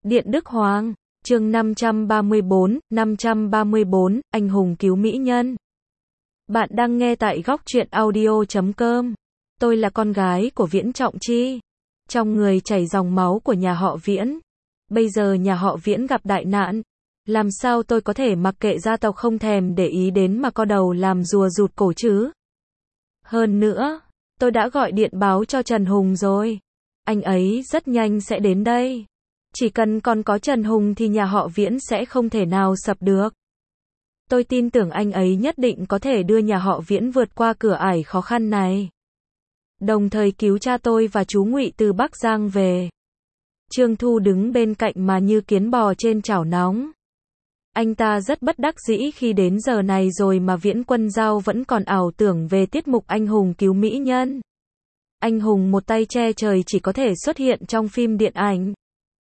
Điện Đức Hoàng, chương 534, anh hùng cứu mỹ nhân. Bạn đang nghe tại góc truyện audio.com. Tôi là con gái của Viễn Trọng Chi. Trong người chảy dòng máu của nhà họ Viễn. Bây giờ nhà họ Viễn gặp đại nạn. Làm sao tôi có thể mặc kệ gia tộc không thèm để ý đến mà co đầu làm rùa rụt cổ chứ? Hơn nữa, tôi đã gọi điện báo cho Trần Hùng rồi. Anh ấy rất nhanh sẽ đến đây. Chỉ cần còn có Trần Hùng thì nhà họ Viễn sẽ không thể nào sập được. Tôi tin tưởng anh ấy nhất định có thể đưa nhà họ Viễn vượt qua cửa ải khó khăn này. Đồng thời cứu cha tôi và chú Ngụy từ Bắc Giang về. Trương Thu đứng bên cạnh mà như kiến bò trên chảo nóng. Anh ta rất bất đắc dĩ khi đến giờ này rồi mà Viễn Quân Giao vẫn còn ảo tưởng về tiết mục anh hùng cứu mỹ nhân. Anh hùng một tay che trời chỉ có thể xuất hiện trong phim điện ảnh.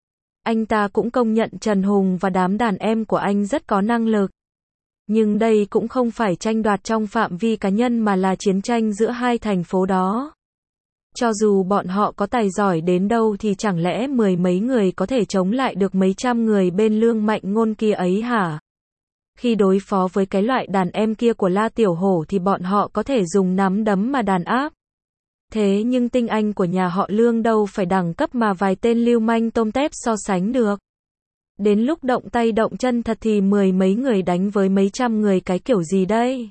Anh ta cũng công nhận Trần Hùng và đám đàn em của anh rất có năng lực. Nhưng đây cũng không phải tranh đoạt trong phạm vi cá nhân mà là chiến tranh giữa hai thành phố đó. Cho dù bọn họ có tài giỏi đến đâu thì chẳng lẽ mười mấy người có thể chống lại được mấy trăm người bên Lương Mạnh Ngôn kia ấy hả? Khi đối phó với cái loại đàn em kia của La Tiểu Hổ thì bọn họ có thể dùng nắm đấm mà đàn áp. Thế nhưng tinh anh của nhà họ Lương đâu phải đẳng cấp mà vài tên lưu manh tôm tép so sánh được. Đến lúc động tay động chân thật thì mười mấy người đánh với mấy trăm người cái kiểu gì đây?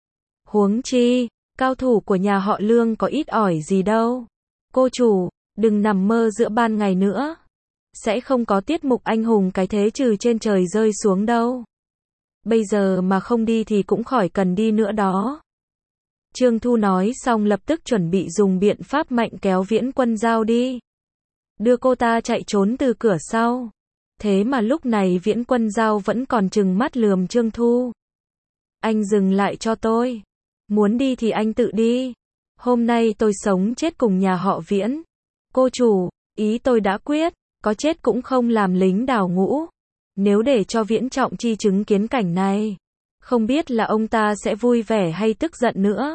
Huống chi, cao thủ của nhà họ Lương có ít ỏi gì đâu. Cô chủ, đừng nằm mơ giữa ban ngày nữa. Sẽ không có tiết mục anh hùng cái thế trừ trên trời rơi xuống đâu. Bây giờ mà không đi thì cũng khỏi cần đi nữa đó. Trương Thu nói xong lập tức chuẩn bị dùng biện pháp mạnh kéo Viễn Quân Giao đi. Đưa cô ta chạy trốn từ cửa sau. Thế mà lúc này Viễn Quân Giao vẫn còn trừng mắt lườm Trương Thu. Anh dừng lại cho tôi. Muốn đi thì anh tự đi. Hôm nay tôi sống chết cùng nhà họ Viễn. Cô chủ, ý tôi đã quyết, có chết cũng không làm lính đào ngũ. Nếu để cho Viễn Trọng Chi chứng kiến cảnh này, không biết là ông ta sẽ vui vẻ hay tức giận nữa.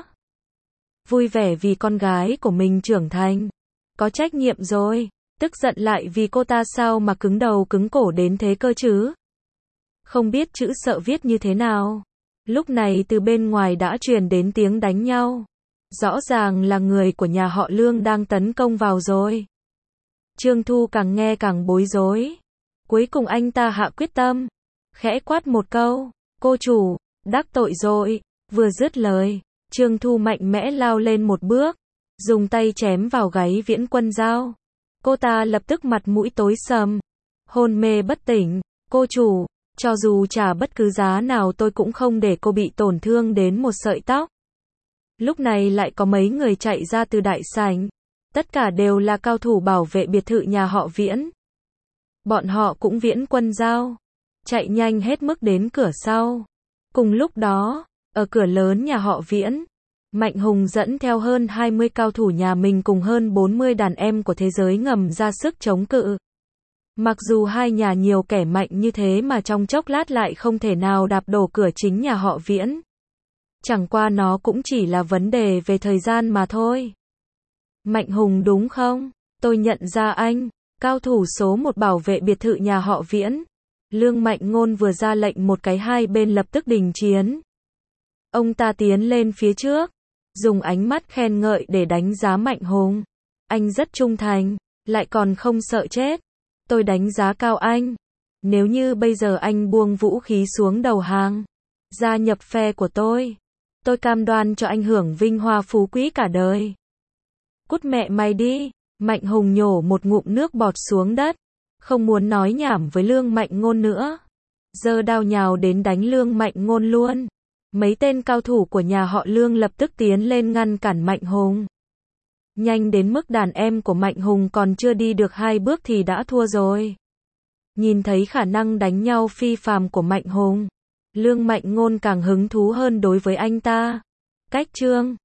Vui vẻ vì con gái của mình trưởng thành, có trách nhiệm rồi. Tức giận lại vì cô ta sao mà cứng đầu cứng cổ đến thế cơ chứ? Không biết chữ sợ viết như thế nào. Lúc này từ bên ngoài đã truyền đến tiếng đánh nhau. Rõ ràng là người của nhà họ Lương đang tấn công vào rồi. Trương Thu càng nghe càng bối rối. Cuối cùng anh ta hạ quyết tâm. Khẽ quát một câu. Cô chủ, đắc tội rồi. Vừa dứt lời, Trương Thu mạnh mẽ lao lên một bước. Dùng tay chém vào gáy Viễn Quân Giao. Cô ta lập tức mặt mũi tối sầm. Hôn mê bất tỉnh. Cô chủ, cho dù trả bất cứ giá nào tôi cũng không để cô bị tổn thương đến một sợi tóc. Lúc này lại có mấy người chạy ra từ đại sảnh. Tất cả đều là cao thủ bảo vệ biệt thự nhà họ Viễn. Bọn họ cũng Viễn Quân Giao. Chạy nhanh hết mức đến cửa sau. Cùng lúc đó, ở cửa lớn nhà họ Viễn, Mạnh Hùng dẫn theo hơn 20 cao thủ nhà mình cùng hơn 40 đàn em của thế giới ngầm ra sức chống cự. Mặc dù hai nhà nhiều kẻ mạnh như thế mà trong chốc lát lại không thể nào đạp đổ cửa chính nhà họ Viễn. Chẳng qua nó cũng chỉ là vấn đề về thời gian mà thôi. Mạnh Hùng đúng không? Tôi nhận ra anh, cao thủ số 1 bảo vệ biệt thự nhà họ Viễn. Lương Mạnh Ngôn vừa ra lệnh một cái hai bên lập tức đình chiến. Ông ta tiến lên phía trước, dùng ánh mắt khen ngợi để đánh giá Mạnh Hùng. Anh rất trung thành, lại còn không sợ chết. Tôi đánh giá cao anh. Nếu như bây giờ anh buông vũ khí xuống đầu hàng, gia nhập phe của tôi cam đoan cho anh hưởng vinh hoa phú quý cả đời. Cút mẹ mày đi. Mạnh Hùng nhổ một ngụm nước bọt xuống đất. Không muốn nói nhảm với Lương Mạnh Ngôn nữa. Giơ đao nhào đến đánh Lương Mạnh Ngôn luôn. Mấy tên cao thủ của nhà họ Lương lập tức tiến lên ngăn cản Mạnh Hùng. Nhanh đến mức đàn em của Mạnh Hùng còn chưa đi được 2 bước thì đã thua rồi. Nhìn thấy khả năng đánh nhau phi phàm của Mạnh Hùng, Lương Mạnh Ngôn càng hứng thú hơn đối với anh ta. Cách chương